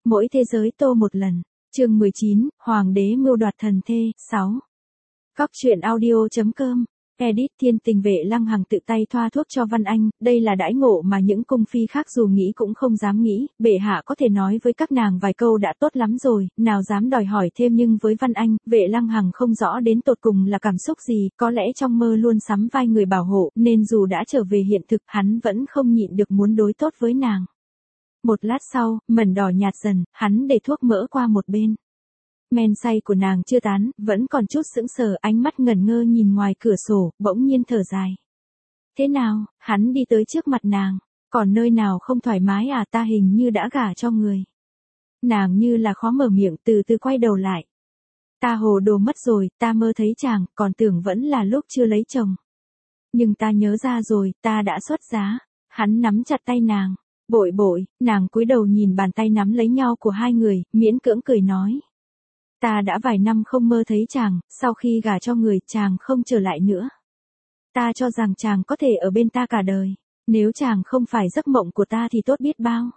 Mỗi thế giới tô một lần. Chương 19, Hoàng đế mưu đoạt thần thê, 6. Góc truyện audio.com. Edit Thiên Tình Vệ Lăng Hằng tự tay thoa thuốc cho Văn Anh, đây là đãi ngộ mà những cung phi khác dù nghĩ cũng không dám nghĩ, bệ hạ có thể nói với các nàng vài câu đã tốt lắm rồi, nào dám đòi hỏi thêm, nhưng với Văn Anh, Vệ Lăng Hằng không rõ đến tột cùng là cảm xúc gì, có lẽ trong mơ luôn sắm vai người bảo hộ, nên dù đã trở về hiện thực, hắn vẫn không nhịn được muốn đối tốt với nàng. Một lát sau, mẩn đỏ nhạt dần, hắn để thuốc mỡ qua một bên. Men say của nàng chưa tán, vẫn còn chút sững sờ, ánh mắt ngẩn ngơ nhìn ngoài cửa sổ, bỗng nhiên thở dài. Thế nào, hắn đi tới trước mặt nàng, còn nơi nào không thoải mái à, ta hình như đã gả cho người. Nàng như là khó mở miệng, từ từ quay đầu lại. Ta hồ đồ mất rồi, ta mơ thấy chàng, còn tưởng vẫn là lúc chưa lấy chồng. Nhưng ta nhớ ra rồi, ta đã xuất giá. Hắn nắm chặt tay nàng. Bội bội, nàng cúi đầu nhìn bàn tay nắm lấy nhau của hai người, miễn cưỡng cười nói. Ta đã vài năm không mơ thấy chàng, sau khi gả cho người, chàng không trở lại nữa. Ta cho rằng chàng có thể ở bên ta cả đời. Nếu chàng không phải giấc mộng của ta thì tốt biết bao.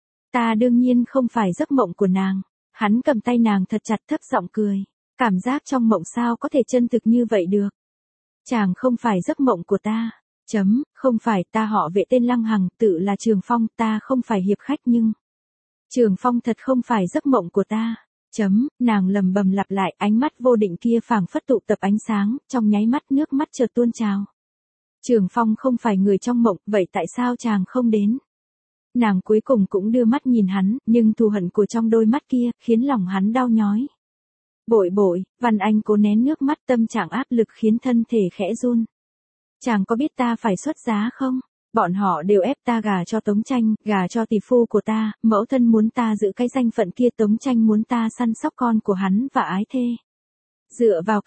Ta đương nhiên không phải giấc mộng của nàng. Hắn cầm tay nàng thật chặt, thấp giọng cười. Cảm giác trong mộng sao có thể chân thực như vậy được. Chàng không phải giấc mộng của ta. Không phải, ta họ Vệ tên Lăng Hằng, tự là Trường Phong, ta không phải hiệp khách nhưng. Trường Phong thật không phải giấc mộng của ta. Nàng lầm bầm lặp lại, ánh mắt vô định kia phảng phất tụ tập ánh sáng, trong nháy mắt nước mắt chợt tuôn trào. Trường Phong không phải người trong mộng, vậy tại sao chàng không đến? Nàng cuối cùng cũng đưa mắt nhìn hắn, nhưng thù hận của trong đôi mắt kia, khiến lòng hắn đau nhói. Bội bội, Văn Anh cố nén nước mắt, tâm trạng áp lực khiến thân thể khẽ run. Chàng có biết ta phải xuất giá không? Bọn họ đều ép ta gả cho Tống Tranh, gả cho tỷ phu của ta, mẫu thân muốn ta giữ cái danh phận kia, Tống Tranh muốn ta săn sóc con của hắn và ái thê. Dựa vào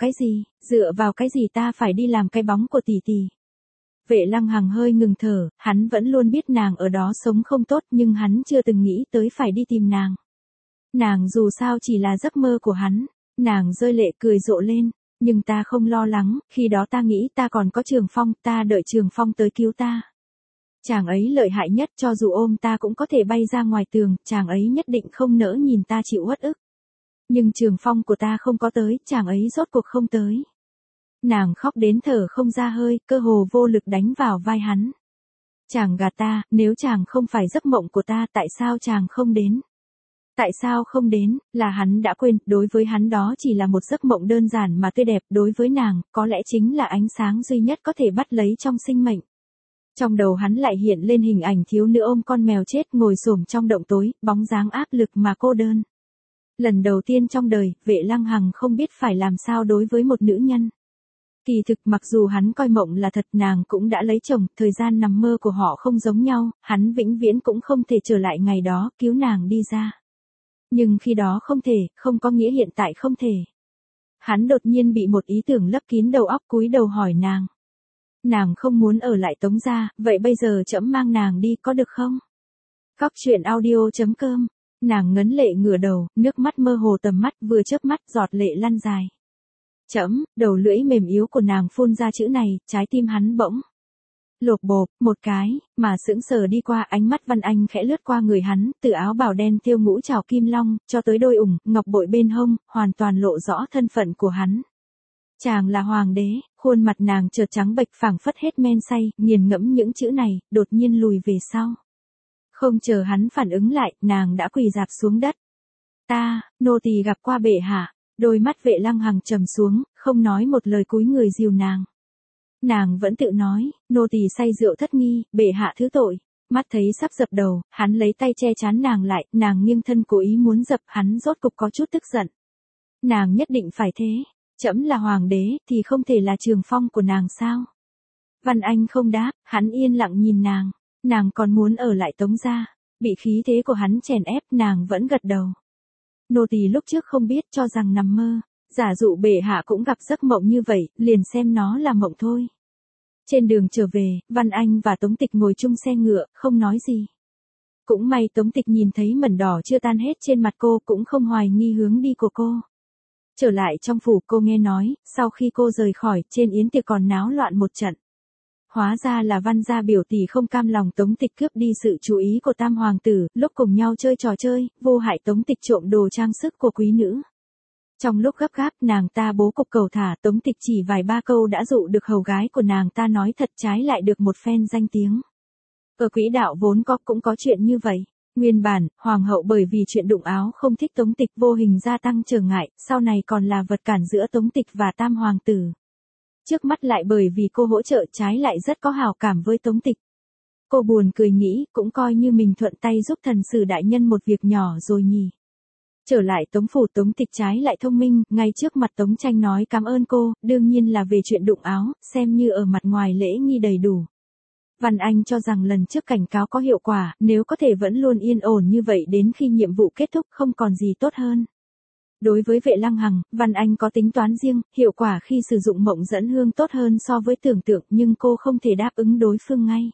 cái gì ta phải đi làm cái bóng của tỷ tỷ? Vệ Lăng Hằng hơi ngừng thở, hắn vẫn luôn biết nàng ở đó sống không tốt, nhưng hắn chưa từng nghĩ tới phải đi tìm nàng. Nàng dù sao chỉ là giấc mơ của hắn. Nàng rơi lệ cười rộ lên. Nhưng ta không lo lắng, khi đó ta nghĩ ta còn có Trường Phong, ta đợi Trường Phong tới cứu ta. Chàng ấy lợi hại nhất, cho dù ôm ta cũng có thể bay ra ngoài tường, chàng ấy nhất định không nỡ nhìn ta chịu uất ức. Nhưng Trường Phong của ta không có tới, chàng ấy rốt cuộc không tới. Nàng khóc đến thở không ra hơi, cơ hồ vô lực đánh vào vai hắn. Chàng gạt ta, nếu chàng không phải giấc mộng của ta, tại sao chàng không đến? Tại sao không đến, là hắn đã quên, đối với hắn đó chỉ là một giấc mộng đơn giản mà tươi đẹp, đối với nàng, có lẽ chính là ánh sáng duy nhất có thể bắt lấy trong sinh mệnh. Trong đầu hắn lại hiện lên hình ảnh thiếu nữ ôm con mèo chết ngồi xổm trong động tối, bóng dáng áp lực mà cô đơn. Lần đầu tiên trong đời, Vệ Lăng Hằng không biết phải làm sao đối với một nữ nhân. Kỳ thực mặc dù hắn coi mộng là thật, nàng cũng đã lấy chồng, thời gian nằm mơ của họ không giống nhau, hắn vĩnh viễn cũng không thể trở lại ngày đó, cứu nàng đi ra. Nhưng khi đó không thể, không có nghĩa hiện tại không thể. Hắn đột nhiên bị một ý tưởng lấp kín đầu óc, cúi đầu hỏi nàng. Nàng không muốn ở lại Tống gia, vậy bây giờ trẫm mang nàng đi có được không? Góc truyện audio.com. Nàng ngấn lệ ngửa đầu, nước mắt mơ hồ tầm mắt, vừa chớp mắt giọt lệ lăn dài. Đầu lưỡi mềm yếu của nàng phun ra chữ này, trái tim hắn bỗng lộp bộp, một cái, mà sững sờ đi qua, ánh mắt Văn Anh khẽ lướt qua người hắn, từ áo bào đen thêu ngũ trảo kim long, cho tới đôi ủng, ngọc bội bên hông, hoàn toàn lộ rõ thân phận của hắn. Chàng là hoàng đế, khuôn mặt nàng chợt trắng bệch phảng phất hết men say, nghiền ngẫm những chữ này, đột nhiên lùi về sau. Không chờ hắn phản ứng lại, nàng đã quỳ rạp xuống đất. Ta, nô tỳ gặp qua bệ hạ, đôi mắt Vệ Lăng Hằng trầm xuống, không nói một lời, cúi người dìu nàng. Nàng vẫn tự nói, nô tỳ say rượu thất nghi, bệ hạ thứ tội. Mắt thấy sắp dập đầu, hắn lấy tay che trán nàng lại, nàng nghiêng thân cố ý muốn dập, hắn rốt cục có chút tức giận. Nàng nhất định phải thế, trẫm là hoàng đế, thì không thể là Trường Phong của nàng sao? Văn Anh không đáp, hắn yên lặng nhìn nàng còn muốn ở lại Tống gia, bị khí thế của hắn chèn ép, nàng vẫn gật đầu. Nô tỳ lúc trước không biết, cho rằng nằm mơ. Giả dụ bệ hạ cũng gặp giấc mộng như vậy, liền xem nó là mộng thôi. Trên đường trở về, Văn Anh và Tống Tịch ngồi chung xe ngựa, không nói gì. Cũng may Tống Tịch nhìn thấy mẩn đỏ chưa tan hết trên mặt cô, cũng không hoài nghi hướng đi của cô. Trở lại trong phủ, cô nghe nói, sau khi cô rời khỏi, trên yến tiệc còn náo loạn một trận. Hóa ra là Văn gia biểu tỷ không cam lòng Tống Tịch cướp đi sự chú ý của tam hoàng tử, lúc cùng nhau chơi trò chơi, vô hại Tống Tịch trộm đồ trang sức của quý nữ. Trong lúc gấp gáp, nàng ta bố cục cầu thả, Tống Tịch chỉ vài ba câu đã dụ được hầu gái của nàng ta nói thật, trái lại được một phen danh tiếng. Ở quỹ đạo vốn cũng có chuyện như vậy. Nguyên bản, hoàng hậu bởi vì chuyện đụng áo không thích Tống Tịch vô hình gia tăng trở ngại, sau này còn là vật cản giữa Tống Tịch và tam hoàng tử. Trước mắt lại bởi vì cô hỗ trợ, trái lại rất có hảo cảm với Tống Tịch. Cô buồn cười nghĩ, cũng coi như mình thuận tay giúp thần sử đại nhân một việc nhỏ rồi nhỉ. Trở lại Tống phủ, Tống Tịch trái lại thông minh, ngay trước mặt Tống Tranh nói cảm ơn cô, đương nhiên là về chuyện đụng áo, xem như ở mặt ngoài lễ nghi đầy đủ. Văn Anh cho rằng lần trước cảnh cáo có hiệu quả, nếu có thể vẫn luôn yên ổn như vậy đến khi nhiệm vụ kết thúc không còn gì tốt hơn. Đối với Vệ Lăng Hằng, Văn Anh có tính toán riêng, hiệu quả khi sử dụng mộng dẫn hương tốt hơn so với tưởng tượng, nhưng cô không thể đáp ứng đối phương ngay.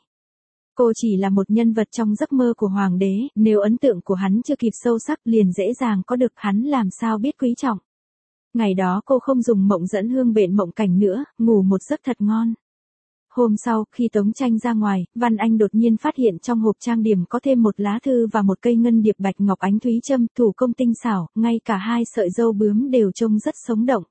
Cô chỉ là một nhân vật trong giấc mơ của hoàng đế, nếu ấn tượng của hắn chưa kịp sâu sắc liền dễ dàng có được, hắn làm sao biết quý trọng. Ngày đó cô không dùng mộng dẫn hương bện mộng cảnh nữa, ngủ một giấc thật ngon. Hôm sau, khi Tống Tranh ra ngoài, Văn Anh đột nhiên phát hiện trong hộp trang điểm có thêm một lá thư và một cây ngân điệp bạch ngọc ánh thúy châm, thủ công tinh xảo, ngay cả hai sợi dâu bướm đều trông rất sống động.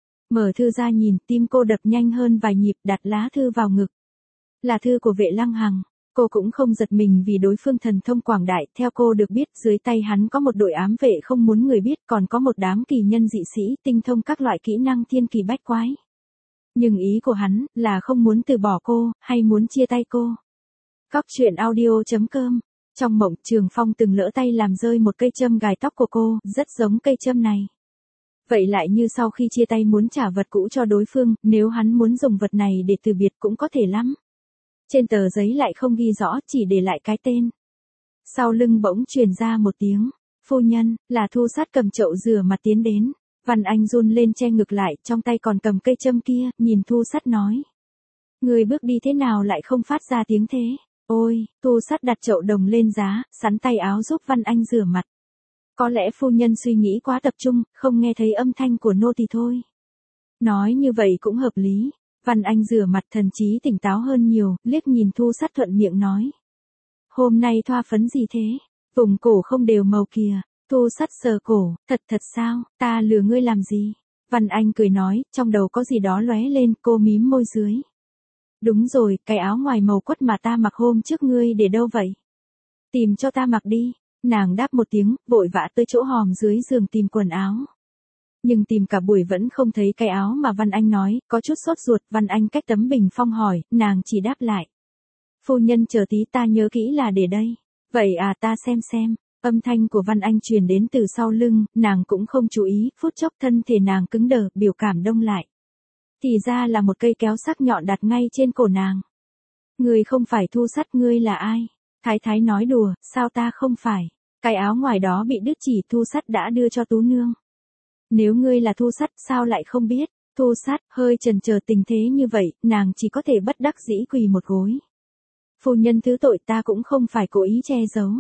Mở thư ra nhìn, tim cô đập nhanh hơn vài nhịp, đặt lá thư vào ngực. Là thư của Vệ Lăng Hằng. Cô cũng không giật mình vì đối phương thần thông quảng đại, theo cô được biết dưới tay hắn có một đội ám vệ không muốn người biết, còn có một đám kỳ nhân dị sĩ tinh thông các loại kỹ năng thiên kỳ bách quái. Nhưng ý của hắn là không muốn từ bỏ cô, hay muốn chia tay cô. Cóc truyện audio.com. Trong mộng, Trường Phong từng lỡ tay làm rơi một cây châm gài tóc của cô, rất giống cây châm này. Vậy lại như sau khi chia tay muốn trả vật cũ cho đối phương, nếu hắn muốn dùng vật này để từ biệt cũng có thể lắm. Trên tờ giấy lại không ghi rõ, chỉ để lại cái tên. Sau lưng bỗng truyền ra một tiếng, phu nhân, là Thu Sát cầm chậu rửa mặt tiến đến. Văn Anh run lên che ngực lại, trong tay còn cầm cây châm kia, nhìn Thu Sát nói. Người bước đi thế nào lại không phát ra tiếng thế? Ôi, Thu Sát đặt chậu đồng lên giá, sắn tay áo giúp Văn Anh rửa mặt. Có lẽ phu nhân suy nghĩ quá tập trung, không nghe thấy âm thanh của nô tỳ thôi. Nói như vậy cũng hợp lý. Văn Anh rửa mặt thần trí tỉnh táo hơn nhiều, liếc nhìn Thu Sát thuận miệng nói. Hôm nay thoa phấn gì thế? Vùng cổ không đều màu kìa. Thu Sát sờ cổ, thật sao, ta lừa ngươi làm gì? Văn Anh cười nói, trong đầu có gì đó lóe lên, cô mím môi dưới. Đúng rồi, cái áo ngoài màu quất mà ta mặc hôm trước ngươi để đâu vậy? Tìm cho ta mặc đi. Nàng đáp một tiếng, vội vã tới chỗ hòm dưới giường tìm quần áo. Nhưng tìm cả buổi vẫn không thấy cái áo mà Văn Anh nói, có chút sốt ruột. Văn Anh cách tấm bình phong hỏi, nàng chỉ đáp lại. Phu nhân chờ tí, ta nhớ kỹ là để đây. Vậy à, ta xem. Âm thanh của Văn Anh truyền đến từ sau lưng, nàng cũng không chú ý, phút chốc thân thể nàng cứng đờ, biểu cảm đông lại. Thì ra là một cây kéo sắc nhọn đặt ngay trên cổ nàng. Ngươi không phải Thu Sát, ngươi là ai? Thái thái nói đùa, sao ta không phải? Cái áo ngoài đó bị đứt chỉ, Thu Sát đã đưa cho Tú nương. Nếu ngươi là Thu Sát, sao lại không biết? Thu Sát hơi chần chờ, tình thế như vậy, nàng chỉ có thể bất đắc dĩ quỳ một gối. Phu nhân thứ tội, ta cũng không phải cố ý che giấu.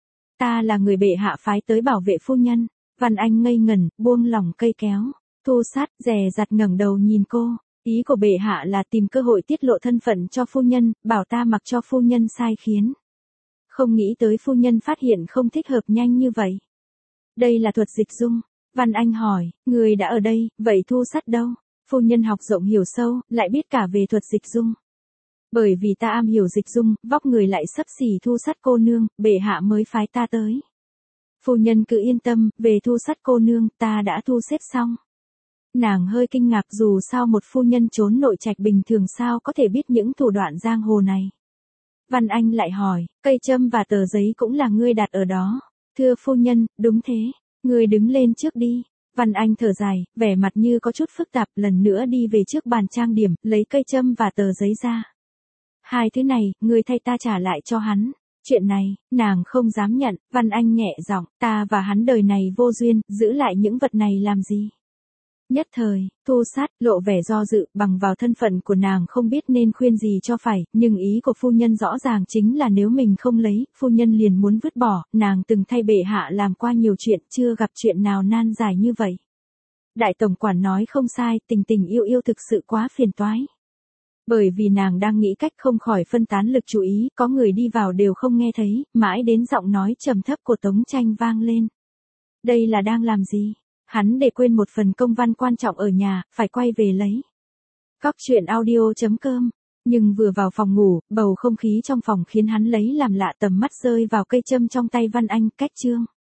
Ta là người bệ hạ phái tới bảo vệ phu nhân. Văn Anh ngây ngẩn, buông lỏng cây kéo. Thu Sát dè dặt ngẩng đầu nhìn cô. Ý của bệ hạ là tìm cơ hội tiết lộ thân phận cho phu nhân, bảo ta mặc cho phu nhân sai khiến. Không nghĩ tới phu nhân phát hiện không thích hợp nhanh như vậy. Đây là thuật dịch dung. Văn Anh hỏi, người đã ở đây, vậy Thu Sát đâu? Phu nhân học rộng hiểu sâu, lại biết cả về thuật dịch dung. Bởi vì ta am hiểu dịch dung, vóc người lại xấp xỉ Thu Sát cô nương, bệ hạ mới phái ta tới. Phu nhân cứ yên tâm, về Thu Sát cô nương, ta đã thu xếp xong. Nàng hơi kinh ngạc, dù sao một phu nhân trốn nội trạch bình thường sao có thể biết những thủ đoạn giang hồ này. Văn Anh lại hỏi, cây châm và tờ giấy cũng là ngươi đặt ở đó. Thưa phu nhân, đúng thế. Ngươi đứng lên trước đi. Văn Anh thở dài, vẻ mặt như có chút phức tạp, lần nữa đi về trước bàn trang điểm, lấy cây châm và tờ giấy ra. Hai thứ này, ngươi thay ta trả lại cho hắn. Chuyện này, nàng không dám nhận. Văn Anh nhẹ giọng, ta và hắn đời này vô duyên, giữ lại những vật này làm gì? Nhất thời, Thu Sát lộ vẻ do dự, bằng vào thân phận của nàng không biết nên khuyên gì cho phải, nhưng ý của phu nhân rõ ràng chính là nếu mình không lấy, phu nhân liền muốn vứt bỏ, nàng từng thay bệ hạ làm qua nhiều chuyện, chưa gặp chuyện nào nan giải như vậy. Đại tổng quản nói không sai, tình yêu thực sự quá phiền toái. Bởi vì nàng đang nghĩ cách không khỏi phân tán lực chú ý, có người đi vào đều không nghe thấy, mãi đến giọng nói trầm thấp của Tống Tranh vang lên. Đây là đang làm gì? Hắn để quên một phần công văn quan trọng ở nhà, phải quay về lấy. Cóc truyện audio.com. Nhưng vừa vào phòng ngủ, bầu không khí trong phòng khiến hắn lấy làm lạ, tầm mắt rơi vào cây châm trong tay Văn Anh, cách chương.